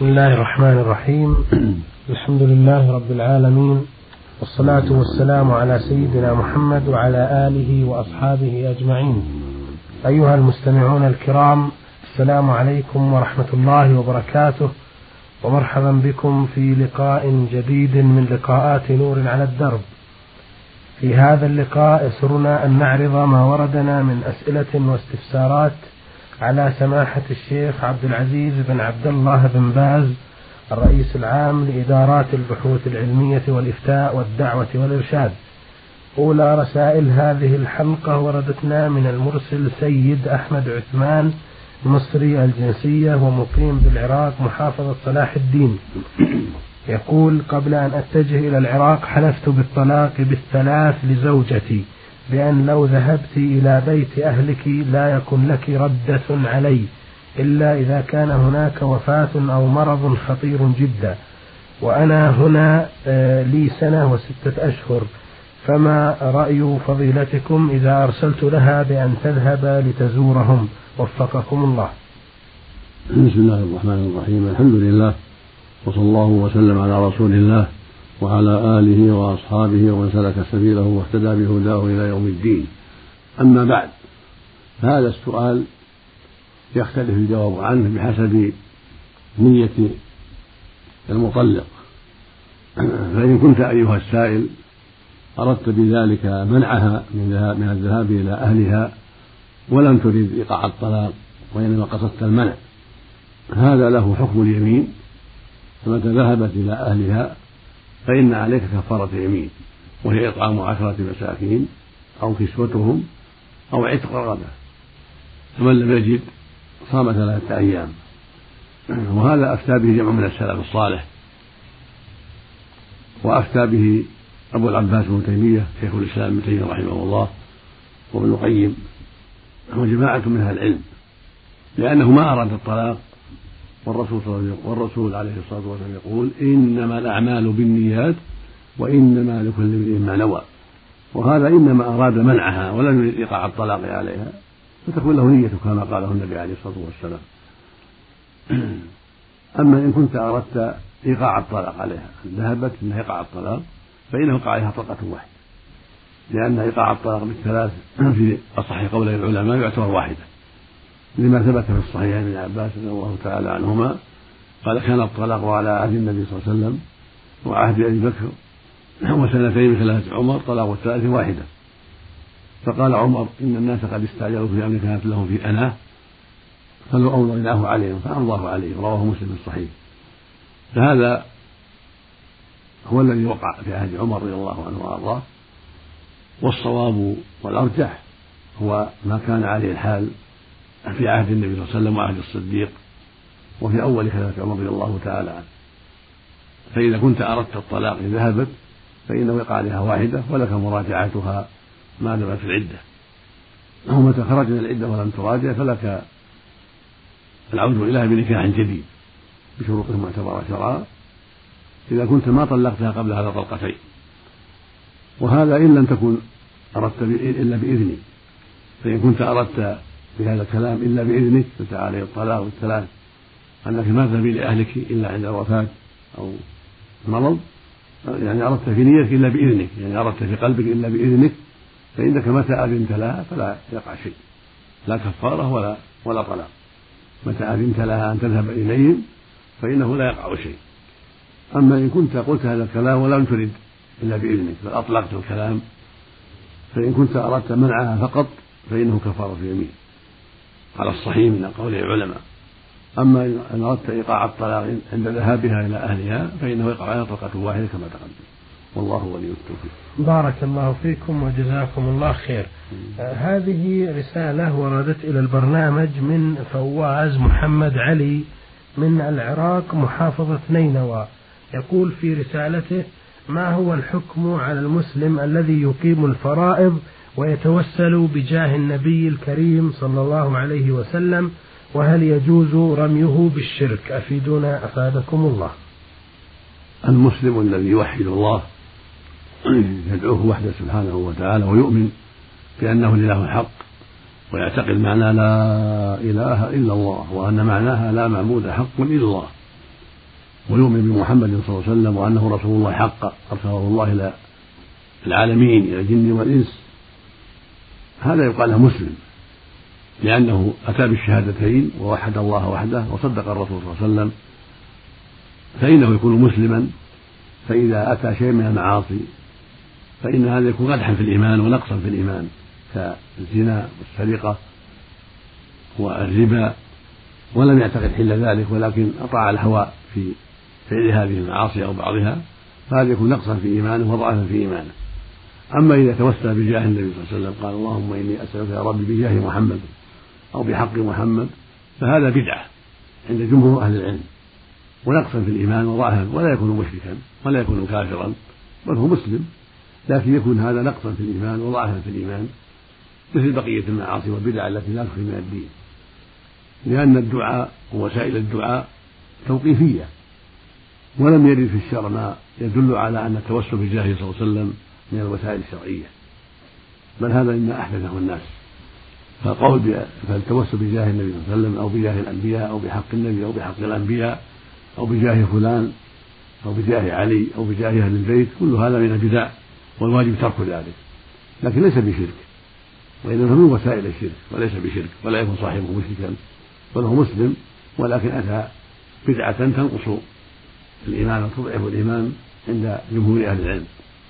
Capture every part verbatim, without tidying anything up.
بسم الله الرحمن الرحيم. الحمد لله رب العالمين، والصلاة والسلام على سيدنا محمد وعلى آله وأصحابه أجمعين. أيها المستمعون الكرام، السلام عليكم ورحمة الله وبركاته، ومرحبا بكم في لقاء جديد من لقاءات نور على الدرب. في هذا اللقاء يسرنا أن نعرض ما وردنا من أسئلة واستفسارات على سماحة الشيخ عبد العزيز بن عبد الله بن باز، الرئيس العام لإدارات البحوث العلمية والإفتاء والدعوة والإرشاد. أولى رسائل هذه الحلقة وردتنا من المرسل سيد أحمد عثمان، مصري الجنسية ومقيم بالعراق محافظة صلاح الدين. يقول: قبل أن أتجه إلى العراق حلفت بالطلاق بالثلاث لزوجتي بأن لو ذهبت إلى بيت أهلك لا يكن لك ردة علي إلا إذا كان هناك وفاة أو مرض خطير جدا، وأنا هنا لي سنة وستة أشهر، فما رأي فضيلتكم إذا أرسلت لها بأن تذهب لتزورهم؟ وفقكم الله. بسم الله الرحمن الرحيم. الحمد لله، وصلى الله وسلم على رسول الله وعلى آله وأصحابه ومن سلك سبيله واهتدى بهداه إلى يوم الدين. أما بعد، هذا السؤال يختلف الجواب عنه بحسب نية المطلق. فإن كنت أيها السائل أردت بذلك منعها من الذهاب إلى أهلها ولم تريد إيقاع الطلاق وإنما قصدت المنع، هذا له حكم اليمين. فمتى ذهبت إلى أهلها فإن عليك كفارة يمين، وهي إطعام عشرة مساكين أو كسوتهم أو عتق رقبة، فمن لم يجد صام ثلاثة أيام. وهذا أفتى به جمع من السلف الصالح، وأفتى به أبو العباس بن تيمية شيخ الإسلام ابن تيمية رحمه الله وابن القيم وجماعة من أهل العلم، لأنه ما أراد الطلاق، والرسول والرسول عليه الصلاة والسلام يقول: إنما الأعمال بالنيات وإنما لكل امرئ ما نوى. وهذا إنما أراد منعها ولم يريد إيقاع الطلاق عليها، فتكون له نية كما قاله النبي عليه الصلاة والسلام. أما إن كنت أردت إيقاع الطلاق عليها، ذهبت من إيقاع الطلاق، فإنه يقع عليها طلقة واحدة، لأن إيقاع الطلاق بالثلاث في أصح قولي العلماء يعتبر واحدة، لما ثبت في الصحيحين من عباس رضي الله تعالى عنهما قال: كان الطلاق على عهد النبي صلى الله عليه وسلم وعهد أبي بكر وسنتين من خلافة عمر طلاق الثلاث واحدة. فقال عمر: إن الناس قد استعجلوا في أمر كانت لهم في أناه فلو أمضيناه عليهم فأمضاه عليهم، رواه مسلم الصحيح. فهذا هو الذي وقع في عهد عمر رضي الله عنه وأرضاه، والصواب والأرجح هو ما كان عليه الحال في عهد النبي صلى الله عليه وسلم وعهد الصديق وفي أول خلافة عمر رضي الله تعالى عنه. فإذا كنت أردت الطلاق ذهبت فإنه يقع عليها واحدة ولك مراجعتها ما دامت في العدة، ومتى خرج من العدة ولم تراجع فلك العود إليها بنكاح جديد بشروط معتبرة شرعا، إذا كنت ما طلقتها قبل هذا طلقتين. وهذا إن لم تكن أردت إلا بإذني، فإن كنت أردت بهذا الكلام إلا بإذنك فتعالي الطلاق والثلاث أنك ما تذهبي لأهلك إلا عند الوفاة أو مرض، يعني أردت في نيتك إلا بإذنك، يعني أردت في قلبك إلا بإذنك، فإنك متى أذنت لها فلا يقع شيء، لا كفارة ولا ولا طلاق. متى أذنت لها أن تذهب إليهم فإنه لا يقع شيء. أما إن كنت قلت هذا الكلام ولم ترد إلا بإذنك بل أطلقت الكلام، فإن كنت أردت منعها فقط فإنه كفارة يمين على الصحيح من قول العلماء. أما إن أردت إيقاع الطلاق عند ذهابها إلى أهلها فإنه يقع عليها طلقة واحدة كما تقدم، والله ولي التوفيق. بارك الله فيكم وجزاكم الله خير. آه هذه رسالة وردت إلى البرنامج من فواز محمد علي من العراق محافظة نينوى. يقول في رسالته: ما هو الحكم على المسلم الذي يقيم الفرائض ويتوسل بجاه النبي الكريم صلى الله عليه وسلم، وهل يجوز رميه بالشرك؟ أفيدونا أفادكم الله. المسلم الذي يوحد الله يدعوه وحده سبحانه وتعالى ويؤمن بأنه الإله الحق ويعتقد معنى لا إله إلا الله وأن معناها لا معبود حق إلا الله ويؤمن بمحمد صلى الله عليه وسلم وأنه رسول الله حق أرسله الله إلى العالمين إلى الجن والإنس، هذا يقال له مسلم، لأنه أتى بالشهادتين ووحد الله وحده وصدق الرسول صلى الله عليه وسلم، فإنه يكون مسلما. فإذا أتى شيء من المعاصي فإن هذا يكون قدحا في الإيمان ونقصا في الإيمان، كالزنا والسرقة والربا، ولم يعتقد حل ذلك ولكن أطاع الهوى في فعل هذه المعاصي أو بعضها، فهذا يكون نقصا في إيمانه وضعفا في إيمانه. أما إذا توسل بجاه النبي صلى الله عليه وسلم قال اللهم إني أسألك يا رب بجاه محمد أو بحق محمد، فهذا بدعة عند جمهور أهل العلم ونقصا في الإيمان وضعفا، ولا يكون مشركا ولا يكون كافرا، بل هو مسلم، لكن يكون هذا نقصا في الإيمان وضعفا في الإيمان مثل بقية المعاصي والبدع التي لا تخرج من الدين، لأن الدعاء ووسائل الدعاء توقيفية، ولم يرد في الشرع ما يدل على أن التوسل بجاهه صلى الله عليه وسلم من الوسائل الشرعية، بل هذا مما أحدثه الناس. فالقول فالتوسل بجاه النبي صلى الله عليه وسلم أو بجاه الأنبياء أو بحق النبي أو بحق الأنبياء أو بجاه فلان أو بجاه علي أو بجاه أهل البيت، كل هذا من البدع، والواجب ترك ذلك، لكن ليس بشرك، وإنما من وسائل الشرك وليس بشرك، ولا يكون صاحبه مشركا، بل هو مسلم ولكن أتى بدعة تنقص الإيمان وتضعف الإيمان عند جمهور أهل العلم،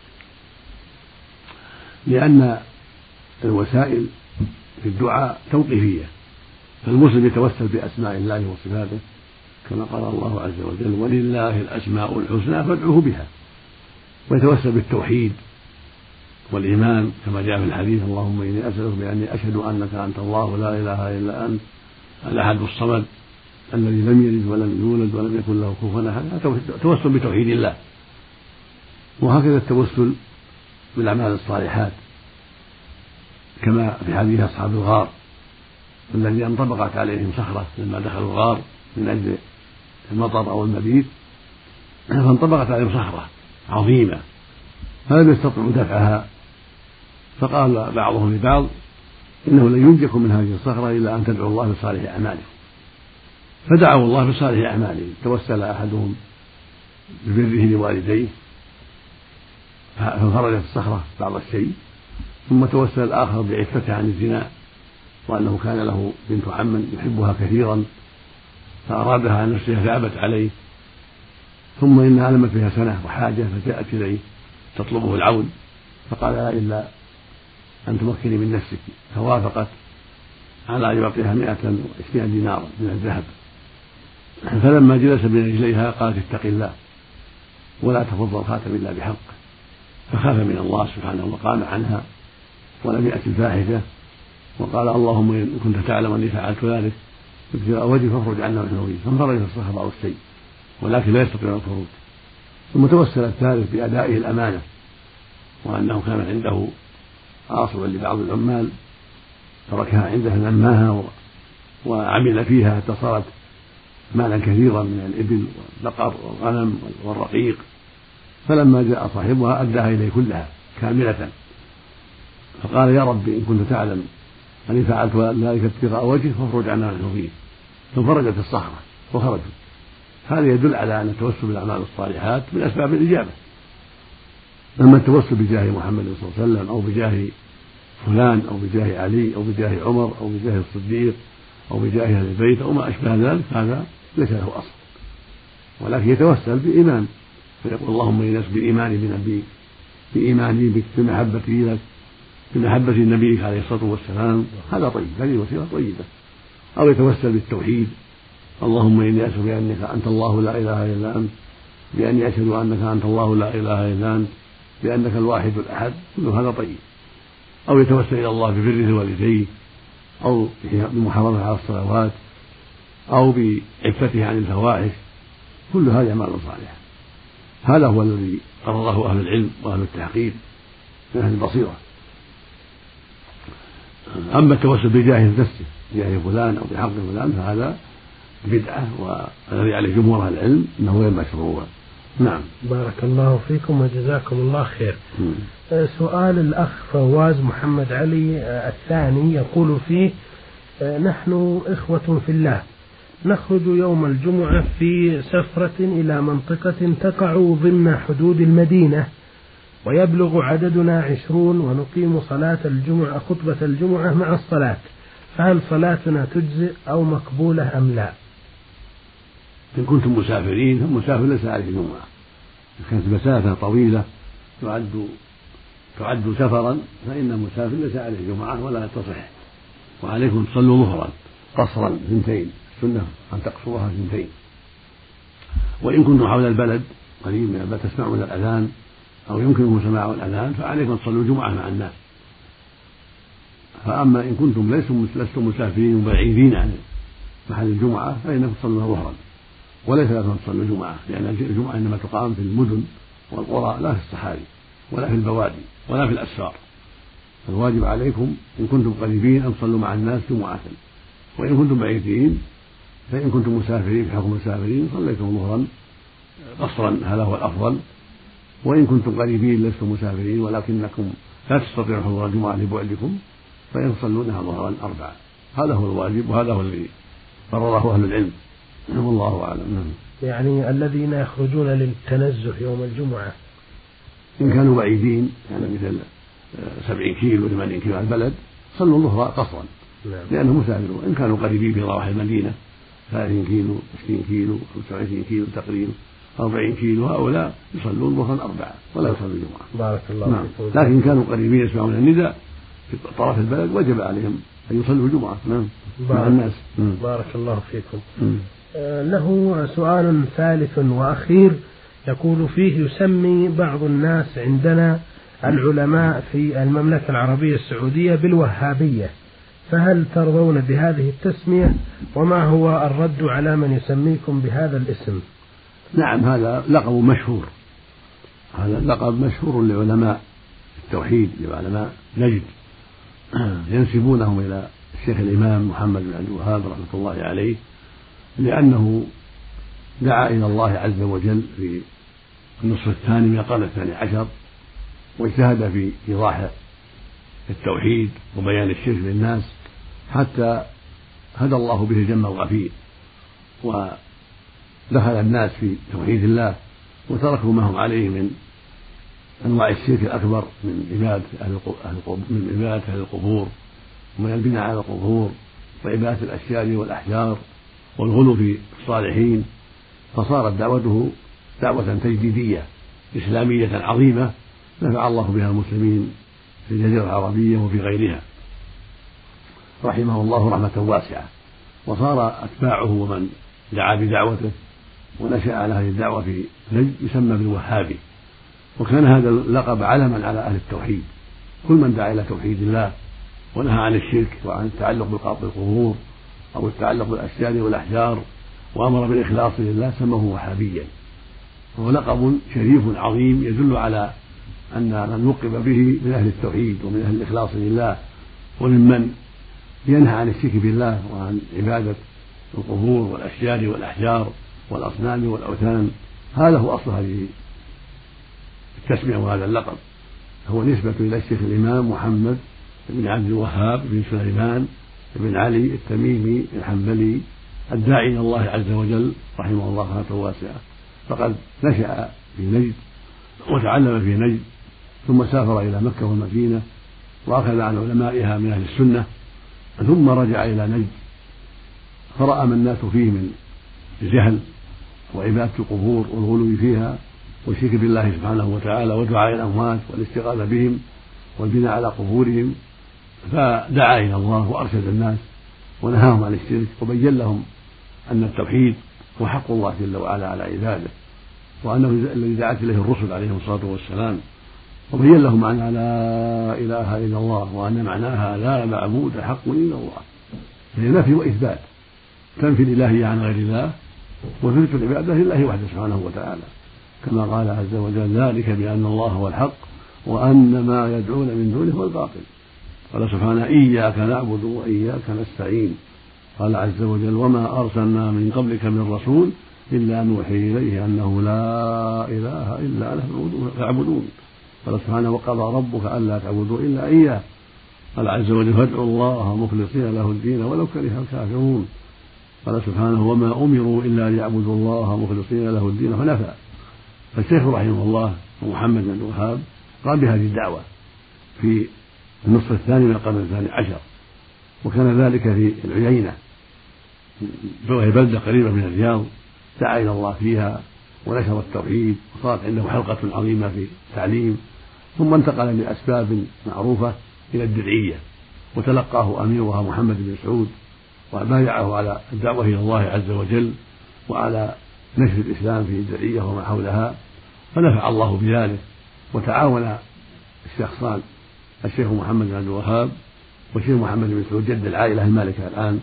لأن الوسائل في الدعاء توقيفية، فالمسلم يتوسل بأسماء الله وصفاته كما قال الله عز وجل ولله الأسماء الحسنى فادعوه بها، ويتوسل بالتوحيد والإيمان كما جاء في الحديث اللهم إني أسألك بأني أشهد أنك أنت الله لا إله إلا أنت الأحد الصمد الذي لم يلد ولم يولد ولم يكن له كفوا أحد، توسل بتوحيد الله. وهكذا التوسل بالأعمال الصالحات كما في حديث أصحاب الغار الذي انطبقت عليهم صخرة لما دخلوا الغار من أجل المطر أو المبيت، فانطبقت عليهم صخرة عظيمة فلم يستطيعوا دفعها، فقال بعضهم لبعض إنه لن ينجكم من هذه الصخرة إلا أن تدعوا الله بصالح أعمالكم، فدعوا الله بصالح أعمالهم. توسل أحدهم ببره لوالديه فانفرجت الصخرة بعض الشيء، ثم توسل الآخر بعفته عن الزنا وأنه كان له بنت عم يحبها كثيرا فأرادها عن نفسها فأبت عليه، ثم إنها لمت بها سنة وحاجة فجاءت إليه تطلبه العون فقال لا إلا أن تمكني من نفسك، فوافقت على أن يعطيها مائة وعشرين دينارا من الذهب. فلما جلس بين رجليها قالت اتق الله ولا تفض الخاتم إلا بحق، فخاف من الله سبحانه وقام عنها ولم يأت الفاحشة، وقال اللهم إن كنت تعلم أني فعلت ذلك ابتغاء وجهك فاخرج عنا ونحن فيه، فانفرجت الصخرة بعض الشيء ولكن لا يستطيع الخروج. ثم توسل الثالث بأدائه الأمانة، وأنه كان عنده عاصبا لبعض العمال تركها عنده نماها وعمل فيها حتى صارت مالا كثيرا من الإبل والبقر والغنم والرقيق، فلما جاء صاحبها أداها إليه كلها كاملة، فقال يا رب إن كنت تعلم أني فعلت ذلك ابتغاء وجهك فاخرج عنا ونحن فيه، فانفرجت الصخرة وخرجوا. هذا يدل على أن التوسل بالأعمال الصالحات من أسباب الإجابة. أما التوسل بجاه محمد صلى الله عليه وسلم أو بجاه فلان أو بجاه علي أو بجاه عمر أو بجاه الصديق أو بجاه أهل البيت أو ما أشبه ذلك هذا ليس له أصل، ولكن يتوسل بإيمان فيقول اللهم إني أسألك بإيماني بنبيك بإيماني بك بمحبتي لك بمحبة نبيك عليه الصلاة والسلام، هذا طيب، هذه وسيلة طيبة. أو يتوسل بالتوحيد اللهم إني أسألك بأنك أنت الله لا إله إلا أنت بأني أشهد أنك أنت الله لا إله إلا أنت بأنك الواحد الأحد، كل هذا طيب. أو يتوسل إلى الله ببره والديه أو بمحافظة على الصلوات أو بعفته عن الفواحش، كل هذه أعمال صالحة. هذا هو الذي قرره أهل العلم وأهل التحقيق من أهل البصيرة. أما التوسل بجاه نفسه بجاه فلان أو بحق فلان فهذا بدعة، والذي عليه جمهور أهل العلم أنه غير مشروع. نعم. بارك الله فيكم وجزاكم الله خير. م. سؤال الأخ فواز محمد علي الثاني يقول فيه نحن إخوة في الله نخرج يوم الجمعة في سفرة إلى منطقة تقع ضمن حدود المدينة، ويبلغ عددنا عشرون، ونقيم صلاة الجمعة خطبة الجمعة مع الصلاة، فهل صلاتنا تجزئ أو مقبولة أم لا؟ إن كنتم مسافرين فالمسافر ليس عليه جمعة، إن كانت مسافة طويلة تعد تعد سفرا فإن المسافر ليس عليه جمعة ولا تصح، وعليكم تصلوا ظهرا قصرا اثنتين، السنة أن تقصرها اثنتين. وإن كنتم حول البلد قريب من البلد تسمعون الأذان أو يمكنكم سماع الأذان فعليكم تصلوا جمعة مع الناس. فأما إن كنتم لستم مسافرين وبعيدين عن محل الجمعة فإنكم تصلون ظهرا، وليس لكم تصلوا جمعة، لأن الجمعة إنما تقام في المدن والقرى لا في الصحاري ولا في البوادي ولا في الأسفار. الواجب عليكم إن كنتم قريبين أن تصلوا مع الناس جمعة، وإن كنتم بعيدين فإن كنتم مسافرين في حكم مسافرين صليتم ظهرا قصرا، هذا هو الأفضل. وإن كنتم قريبين لستم مسافرين ولكنكم لا تستطيعون حضور الجمعة لبعدكم فإن تصلونها ظهرا أربعة، هذا هو الواجب وهذا هو الذي قرره أهل العلم والله أعلم. يعني الذين يخرجون للتنزه يوم الجمعة إن كانوا بعيدين يعني مثل سبعين كيلو ثمانين كيلو عن البلد صلوا الظهر قصرا لأنهم مسافرون. إن كانوا قريبين في ضواحي المدينة ثلاثين كيلو عشرين كيلو خمسة وعشرين كيلو تقريبا أربعين كيلو هؤلاء يصلون ظهرا أربعة ولا يصلوا الجمعة. بارك الله نعم. فيكم. لكن كانوا قريبين يسمعون النداء في طرف البلد وجب عليهم أن يصلوا الجمعة نعم مع الناس. بارك الله فيكم. آه له سؤال ثالث وأخير يقول فيه: يسمي بعض الناس عندنا العلماء في المملكة العربية السعودية بالوهابية، فهل ترضون بهذه التسمية؟ وما هو الرد على من يسميكم بهذا الاسم؟ نعم هذا لقب مشهور، هذا لقب مشهور لعلماء التوحيد لعلماء نجد ينسبونهم إلى الشيخ الإمام محمد بن عبد الوهاب رحمة الله عليه، لأنه دعا إلى الله عز وجل في النصف الثاني من القرن الثاني عشر واجتهد في إيضاح التوحيد وبيان الشرك للناس حتى هدى الله به الجم الغفير ودخل الناس في توحيد الله وتركوا ما هم عليه من أنواع الشرك الأكبر من عبادة أهل من عبادة أهل القبور ومن البناء على القبور وعبادة الأشجار والأحجار والغلو في الصالحين، فصارت دعوته دعوة تجديدية إسلامية عظيمة نفع الله بها المسلمين في الجزيرة العربية وفي غيرها رحمه الله رحمة واسعة. وصار أتباعه ومن دعا بدعوته ونشأ على هذه الدعوة في نجد يسمى بالوهابي، وكان هذا اللقب علما على أهل التوحيد. كل من دعا إلى توحيد الله ونهى عن الشرك وعن التعلق بالقبور أو التعلق بالأشجار والأحجار وأمر بالإخلاص لله سموه وهابيا، وهو لقب شريف عظيم يدل على أن من وقب به من أهل التوحيد ومن أهل الإخلاص لله وممن ينهى عن الشرك بالله وعن عبادة القبور والأشجار والأحجار والأصنام والأوثان. هذا هو أصل هذه التسمية وهذا اللقب، هو نسبة إلى الشيخ الإمام محمد بن عبد الوهاب بن سليمان بن علي التميمي الحنبلي الداعي إلى الله عز وجل رحمه الله رحمة واسعة. فقد نشأ في نجد وتعلم في نجد ثم سافر إلى مكة والمدينة وأخذ عن علمائها من أهل السنة، ثم رجع إلى نجد فرأى ما الناس فيه من الجهل وعبادة القبور والغلو فيها والشرك بالله سبحانه وتعالى ودعاء الأموات والاستغاثة بهم والبناء على قبورهم، فدعا إلى الله وأرشد الناس ونهاهم عن الشرك وبين لهم أن التوحيد هو حق الله جل وعلا على عباده وأنه الذي دعت إليه الرسل عليهم الصلاة والسلام، وبين لهم معنى لا إله إلا الله وأن معناها لا معبود حق إلا الله، فهي نفي وإثبات، تنفي الإلهية عن غير الله وتثبت العبادة لله وحده سبحانه وتعالى، كما قال عز وجل: ذلك بأن الله هو الحق وأن ما يدعون من دونه هو الباطل. قال سبحانه: إياك نعبد وإياك نستعين. قال عز وجل: وما أرسلنا من قبلك من رسول إلا نوحي إليه أنه لا إله إلا أنا فاعبدون. قال سبحانه: وقضى ربك ألا تعبدوا إلا إياه. قال عز وجل: فادعوا الله مخلصين له الدين ولو كره الكافرون. قال سبحانه وما أمروا إلا ليعبدوا الله مخلصين له الدين حنفاء. فالشيخ رحمه الله ومحمد بن الوهاب قام بهذه الدعوة في النصف الثاني من القرن الثاني عشر، وكان ذلك في العيينة وهي بلدة قريبة من الرياض، دعا إلى الله فيها ونشر التوحيد، وصارت عنده حلقة عظيمة في التعليم، ثم انتقل لأسباب معروفة إلى الدرعية، وتلقاه أميرها محمد بن سعود وبايعه على الدعوة إلى الله عز وجل وعلى نشر الإسلام في الدرعية وما حولها، فنفع الله بذلك. وتعاون الشخصان الشيخ محمد بن عبد الوهاب والشيخ محمد بن سعود جد العائلة المالكة الآن،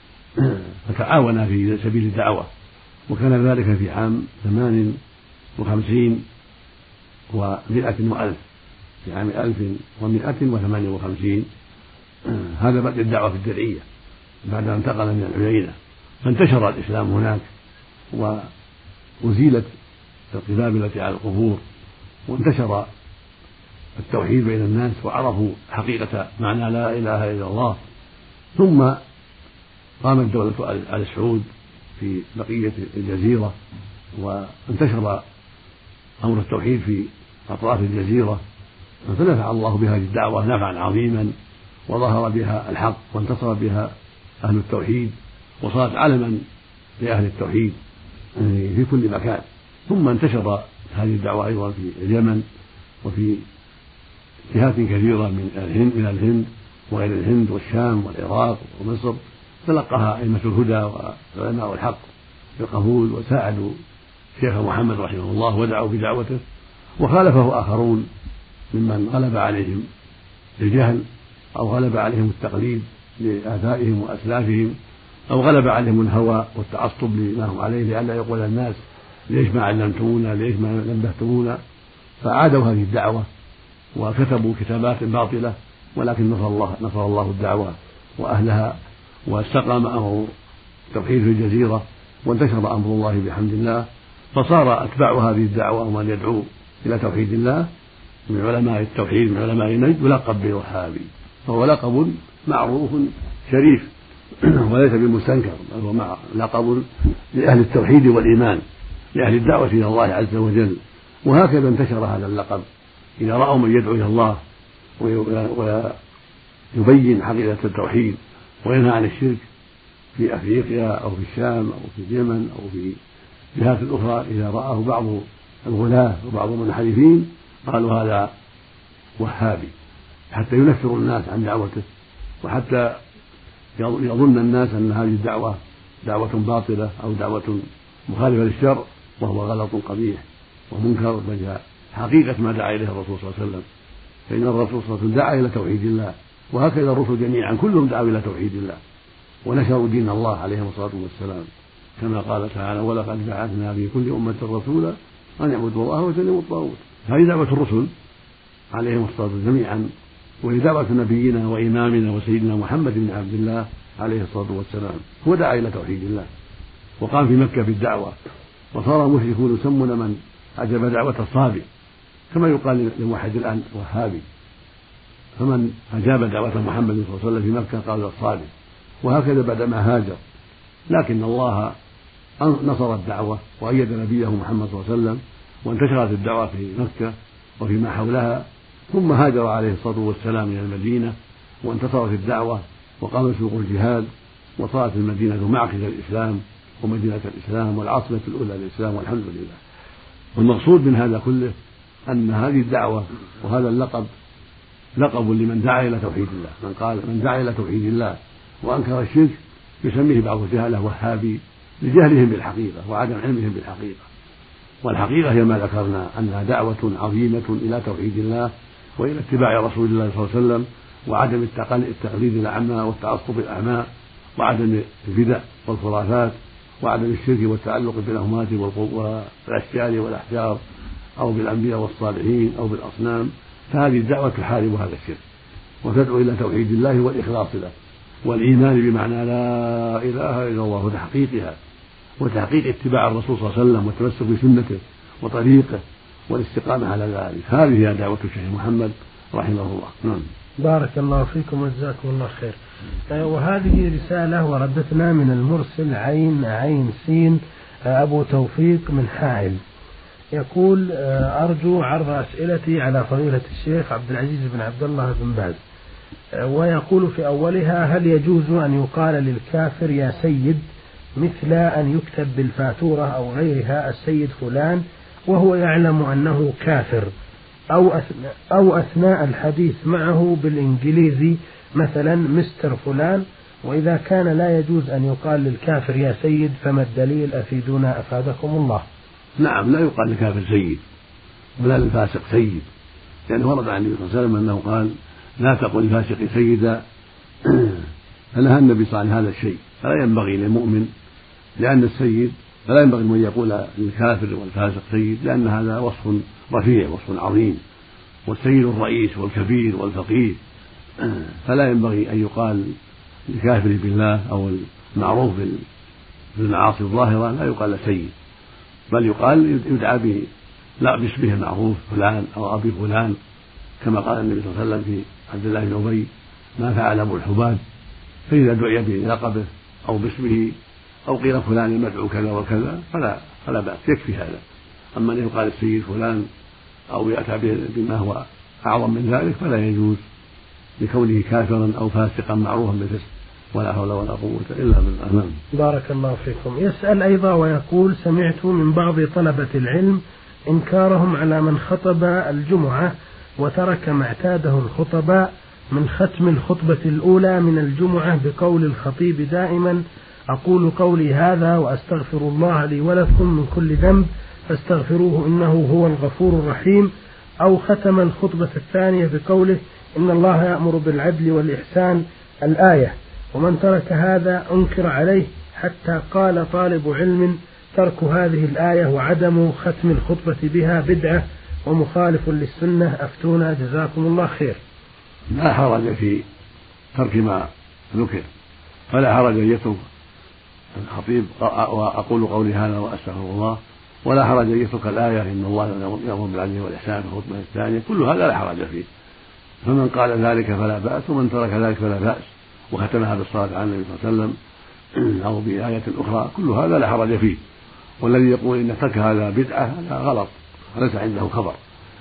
فتعاونا في سبيل الدعوة، وكان ذلك في عام ثمان وخمسين ومائة وألف، في عام ألف ومائة وثمانية وخمسين. هذا بعد الدعوة في الدرعية بعد أن انتقل من العيينة، فانتشر الإسلام هناك وأزيلت القباب التي على القبور، وانتشر التوحيد بين الناس وعرفوا حقيقة معنى لا إله إلا الله. ثم قامت دولة آل سعود في بقية الجزيرة، وانتشر أمر التوحيد في أطراف الجزيرة، فنفع الله بهذه الدعوة نفعا عظيما، وظهر بها الحق وانتصر بها أهل التوحيد، وصارت علما لأهل التوحيد في كل مكان. ثم انتشر هذه الدعوة أيضا في اليمن وفي جهات كثيرة من الهند من الهند وغير الهند والشام والعراق ومصر، تلقاها أئمة الهدى وعلماء الحق بالقبول، وساعدوا الشيخ محمد رحمه الله ودعوا بدعوته، وخالفه آخرون ممن غلب عليهم الجهل أو غلب عليهم التقليد لآبائهم وأسلافهم، أو غلب عليهم الهوى والتعصب لما هم عليه، لئلا يقول الناس ليش ما علمتمونا ليش ما نبهتمونا، فعادوا هذه الدعوة وكتبوا كتابات باطلة، ولكن نصر الله نصر الله الدعوة وأهلها، واستقام أمر التوحيد في الجزيرة، وانتشر أمر الله بحمد الله، فصار أتباع هذه الدعوة ومن يدعو إلى توحيد الله من علماء التوحيد من علماء نجد يلقب بالوهابي، فهو لقب معروف شريف وليس بمستنكر، بل هو لقب لأهل التوحيد والإيمان، لأهل الدعوة إلى الله عز وجل. وهكذا انتشر هذا اللقب، إذا رأوا من يدعو إلى الله ويبين حقيقة التوحيد وينهى عن الشرك في أفريقيا أو في الشام أو في اليمن أو في جهات أخرى، إذا رآه بعض الغلاة وبعض المنحرفين قالوا هذا وهابي، حتى ينفر الناس عن دعوته، وحتى يظن الناس أن هذه الدعوة دعوة باطلة أو دعوة مخالفة للشرع، وهو غلط قبيح ومنكر، بل حقيقة ما دعا إليه الرسول صلى الله عليه وسلم، فإن الرسول صلى الله عليه وسلم دعا إلى توحيد الله، وهكذا الرسل جميعا كلهم دعوا إلى توحيد الله ونشروا دين الله عليهم الصلاة والسلام، كما قال تعالى ولقد بعثنا في كل أمة رسولا أن يعبدوا الله واجتنبوا الطاغوت. هذه دعوة الرسل عليهم الصلاة والسلام جميعا، وهي دعوة نبينا وإمامنا وسيدنا محمد بن عبد الله عليه الصلاة والسلام، هو دعا إلى توحيد الله وقام في مكة بالدعوة، وصار المشركون يسمون من أجاب دعوة الصابئ، كما يقال للموحد الآن وهابي، فمن أجاب دعوة محمد صلى الله عليه وسلم في مكة قال الصابئ، وهكذا بعدما هاجر. لكن الله نصر الدعوة وأيد نبيه محمد صلى الله عليه وسلم، وانتشرت الدعوة في مكة وفيما حولها، ثم هاجر عليه الصلاة والسلام إلى المدينة وانتصرت الدعوة وقام سوق الجهاد، وصارت المدينة معقل الإسلام ومدينة الإسلام والعاصمة الأولى للإسلام والحمد لله. والمقصود من هذا كله أن هذه الدعوة وهذا اللقب لقب لمن دعا إلى توحيد الله، من قال من دعا إلى توحيد الله وأنكر الشرك يسميه بعض الجهلة وهابي لجهلهم بالحقيقة وعدم علمهم بالحقيقة، والحقيقة هي ما ذكرنا أنها دعوة عظيمة إلى توحيد الله وإلى اتباع رسول الله صلى الله عليه وسلم، وعدم التقليد الأعمى والتعصب الأعمى، وعدم البدع والخرافات، وعدم الشرك والتعلق بالأموات والأشجار والأحجار أو بالأنبياء والصالحين أو بالأصنام. فهذه الدعوة تحارب هذا الشرك وتدعو إلى توحيد الله والإخلاص له والإيمان بمعنى لا إله إلا الله وتحقيقها وتحقيق اتباع الرسول صلى الله عليه وسلم والتمسك بسنته وطريقه والاستقامة على ذلك. هذه هي دعوة الشيخ محمد رحمه الله. نعم. بارك الله فيكم وجزاكم الله خير. وهذه رسالة وردتنا من المرسل عين عين سين أبو توفيق من حائل، يقول أرجو عرض أسئلتي على فضيلة الشيخ عبد العزيز بن عبد الله بن باز. ويقول في أولها: هل يجوز أن يقال للكافر يا سيد مثل أن يكتب بالفاتورة أو غيرها السيد فلان وهو يعلم أنه كافر، أو أثناء, أو أثناء الحديث معه بالإنجليزي مثلا مستر فلان؟ وإذا كان لا يجوز أن يقال للكافر يا سيد فما الدليل؟ أفيدونا أفادكم الله. نعم، لا يقال للكافر سيد ولا للفاسق سيد، لأنه ورد عن النبي صلى الله عليه وسلم أنه قال: لا تقل للفاسق سيدا، فنهى النبي صلى الله عليه وسلم هذا الشيء. فلا ينبغي للمؤمن لأن السيد فلا ينبغي أن يقول للكافر والفاسق سيد، لأن هذا وصف رفيع وصف عظيم، والسيد الرئيس والكبير والفقير، فلا ينبغي أن يقال للكافر بالله أو المعروف بالمعاصي الظاهرة لا يقال سيد، بل يقال يدعى به لا باسمه المعروف فلان أو أبي فلان، كما قال النبي صلى الله عليه وسلم في عبد الله بن أبي: ما فعل أبو الحباب؟ فإذا دعي بلقبه أو باسمه أو قيل فلان المدعو كذا وكذا فلا فلا بأس، يكفي هذا. أما أن يقال السيد فلان أو يأتى بما هو أعظم من ذلك فلا يجوز لكونه كافرا أو فاسقا معروفا بالفسق، ولا حول ولا قوة إلا بالله. بارك الله فيكم. يسأل أيضا ويقول: سمعت من بعض طلبة العلم إنكارهم على من خطب الجمعة وترك ما اعتاده الخطباء من ختم الخطبة الأولى من الجمعة بقول الخطيب دائما: أقول قولي هذا وأستغفر الله لي ولكم من كل ذنب فاستغفروه إنه هو الغفور الرحيم، أو ختم الخطبة الثانية بقوله: إن الله يأمر بالعدل والإحسان الآية. ومن ترك هذا أنكر عليه، حتى قال طالب علم: ترك هذه الآية وعدم ختم الخطبة بها بدعة ومخالف للسنة، أفتونا جزاكم الله خير. لا حرج في ترك ما ذكر، فلا حرج أن يترك الخطيب وأقول قولي هذا وأستغفر الله، ولا حرج أن يترك الآية إن الله يأمر بالعدل والإحسان في الخطبة الثانية، كل هذا لا حرج فيه. فمن قال ذلك فلا بأس، ومن ترك ذلك فلا بأس، وختمها بالصلاة على النبي صلى الله عليه وسلم أو بآية أخرى، كل هذا لا حرج فيه. والذي يقول إن ترك هذا بدعة هذا غلط، ليس عنده خبر.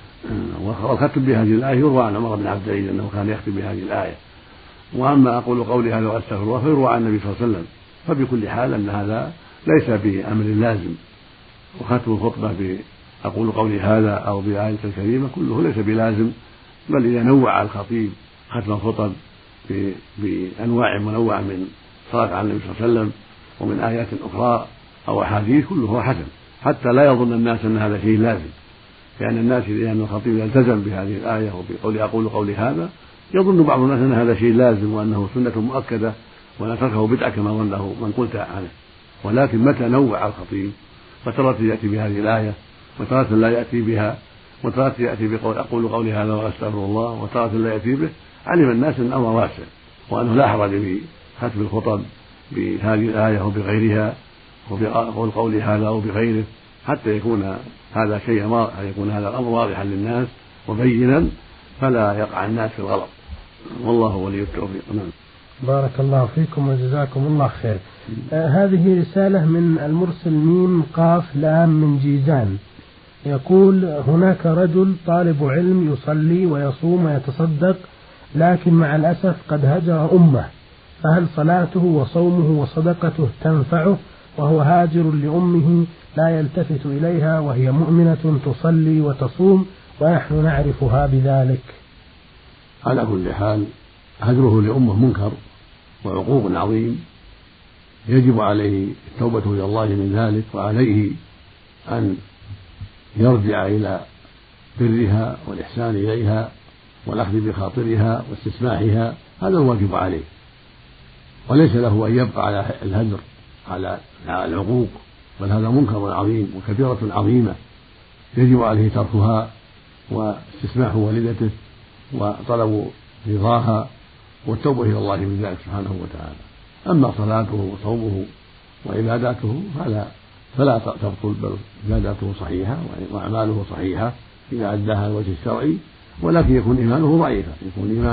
والختم بهذه الآية يروى عن عمر بن عبد العزيز أنه كان يختم بهذه الآية. وأما أقول قولي هذا وأستغفر الله فيروى عن النبي صلى الله عليه وسلم. فبكل حال أن هذا ليس بأمر لازم، وختم الخطبة بأقول قولي هذا أو بآية الكريمة كله ليس بلازم، بل إذا نوع الخطيب ختم الخطب بأنواع منوعة من صلاة على النبي صلى الله عليه وسلم ومن آيات أخرى أو أحاديث كله حسن، حتى لا يظن الناس أن هذا شيء لازم، لأن الناس لأن الخطيب يلتزم بهذه الآية وبقول أقول قولي هذا يظن بعض الناس أن هذا شيء لازم وأنه سنة مؤكدة ولا تركه بدعة كما ظنه من قلت عنه. ولكن متى نوع الخطيب فترة يأتي بهذه الآية وترة لا يأتي بها، وترة يأتي بقول أقول قولي هذا وأستغفر الله، وترة لا يأتي به، علم الناس أن الأمر واسع، وأنه لا حرج في ختم الخطب بهذه الآية وبغيرها وبقول قولي هذا وبغيره، حتى يكون هذا شيء يكون هذا الأمر واضحا للناس وبينا، فلا يقع الناس في الغلط، والله ولي التوفيق. بارك الله فيكم وجزاكم الله خير. آه هذه رسالة من المرسل ميم قاف لام من جيزان، يقول: هناك رجل طالب علم يصلي ويصوم ويتصدق، لكن مع الأسف قد هجر أمه، فهل صلاته وصومه وصدقته تنفعه وهو هاجر لأمه لا يلتفت إليها وهي مؤمنة تصلي وتصوم ونحن نعرفها بذلك؟ على كل حال هجره لأمه منكر وعقوق عظيم، يجب عليه التوبة إلى الله من ذلك، وعليه أن يرجع إلى برها والإحسان إليها والأخذ بخاطرها واستسماحها، هذا الواجب عليه، وليس له أن يبقى على الهجر على العقوق، بل هذا منكر عظيم وكبيرة عظيمة يجب عليه تركها واستسماح والدته وطلب رضاها والتوبة إلى الله من ذلك سبحانه وتعالى. أما صلاته وصومه وعباداته فلا فلا تبطل، بل عباداته صحيحة وأعماله صحيحة إذا أداها الوجه الشرعي، ولكن يكون إيمانه ضعيفا، يكون إيمانه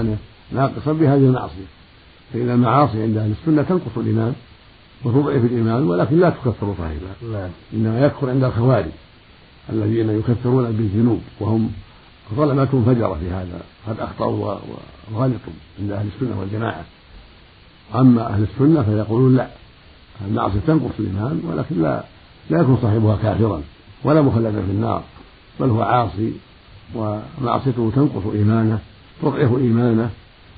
ناقصا بهذه المعصية. فإن المعاصي عند أهل السنة تنقص الإيمان وتضعف الإيمان ولكن لا تكفر صاحبها، إنما يكفر عند الخوارج الذين يكفرون بالذنوب وهم ظلمة فجرة في هذا، قد أخطأوا وغلطوا عند أهل السنة والجماعة. أما أهل السنة فيقولون لا، المعصية تنقص الإيمان ولكن لا لا يكون صاحبها كافرا ولا مخلدا في النار، بل هو عاصي ومعصيته تنقص إيمانه تضعف إيمانه،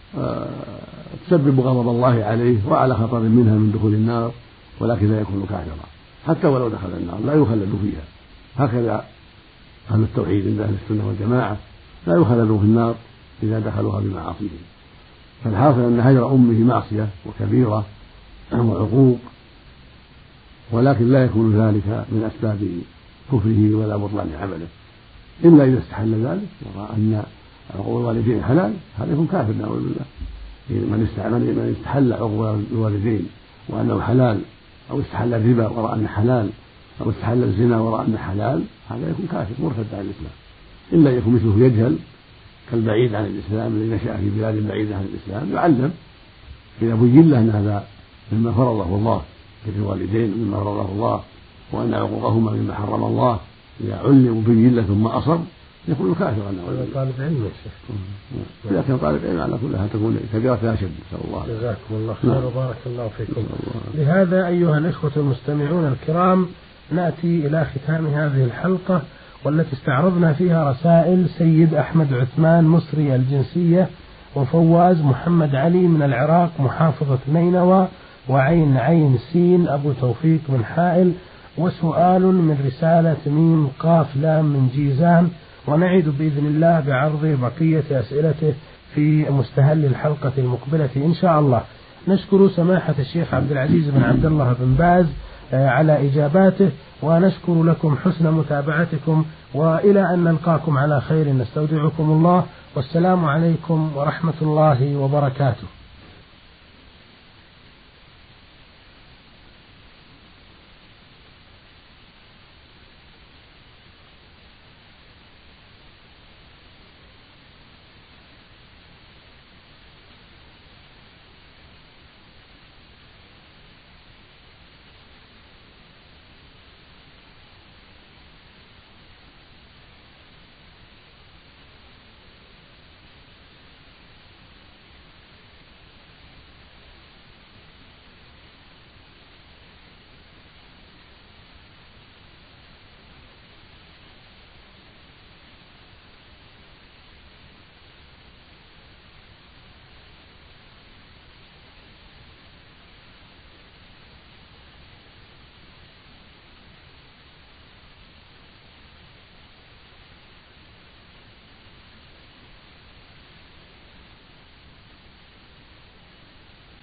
تسبب غضب الله عليه وعلى خطر منها من دخول النار، ولكن لا يكون كافرا حتى ولو دخل النار لا يخلد فيها. هكذا أهل التوحيد عند أهل السنة والجماعة لا يخلدوا في النار إذا دخلوها بمعاصيهم. فالحاصل أن هجر أمه معصية وكبيرة وعقوق، ولكن لا يكون ذلك من أسباب كفره ولا بطلان عمله، إلا إذا استحل ذلك ورأى أن عقوق الوالدين حلال، هذا يكون كافر نعوذ بالله. من استحل عقوق الوالدين وأنه حلال، أو استحل الربا ورأى أنه حلال، أو استحل الزنا ورأى أنه حلال، هذا يكون كافر مرتد عن الإسلام، إلا يكون مثله يجهل كالبعيد عن الإسلام الذي نشأ في بلاد بعيدة عن الإسلام، يعلم إذا بين له أن هذا مما فرضه الله في الوالدين مما فرضه الله وأن عقوقهما مما حرم الله، إذا علم وبين له ثم أصر يكون كافرا. هذا طالب علم يا شيخ. إذا كان طالب علم على كلها تكون كبيرة لا شد. نسأل الله. جزاكم الله خير وبارك الله فيكم. لهذا أيها الإخوة المستمعون الكرام نأتي إلى ختام هذه الحلقة، والتي استعرضنا فيها رسائل سيد أحمد عثمان مصري الجنسية وفواز محمد علي من العراق محافظة نينوى وعين عين سين أبو توفيق من حائل، وسؤال من رسالة ميم قاف لام من جيزان، ونعد بإذن الله بعرض بقية أسئلته في مستهل الحلقة المقبلة إن شاء الله. نشكر سماحة الشيخ عبد العزيز بن عبد الله بن باز على إجاباته، ونشكر لكم حسن متابعتكم، وإلى أن نلقاكم على خير نستودعكم الله، والسلام عليكم ورحمة الله وبركاته.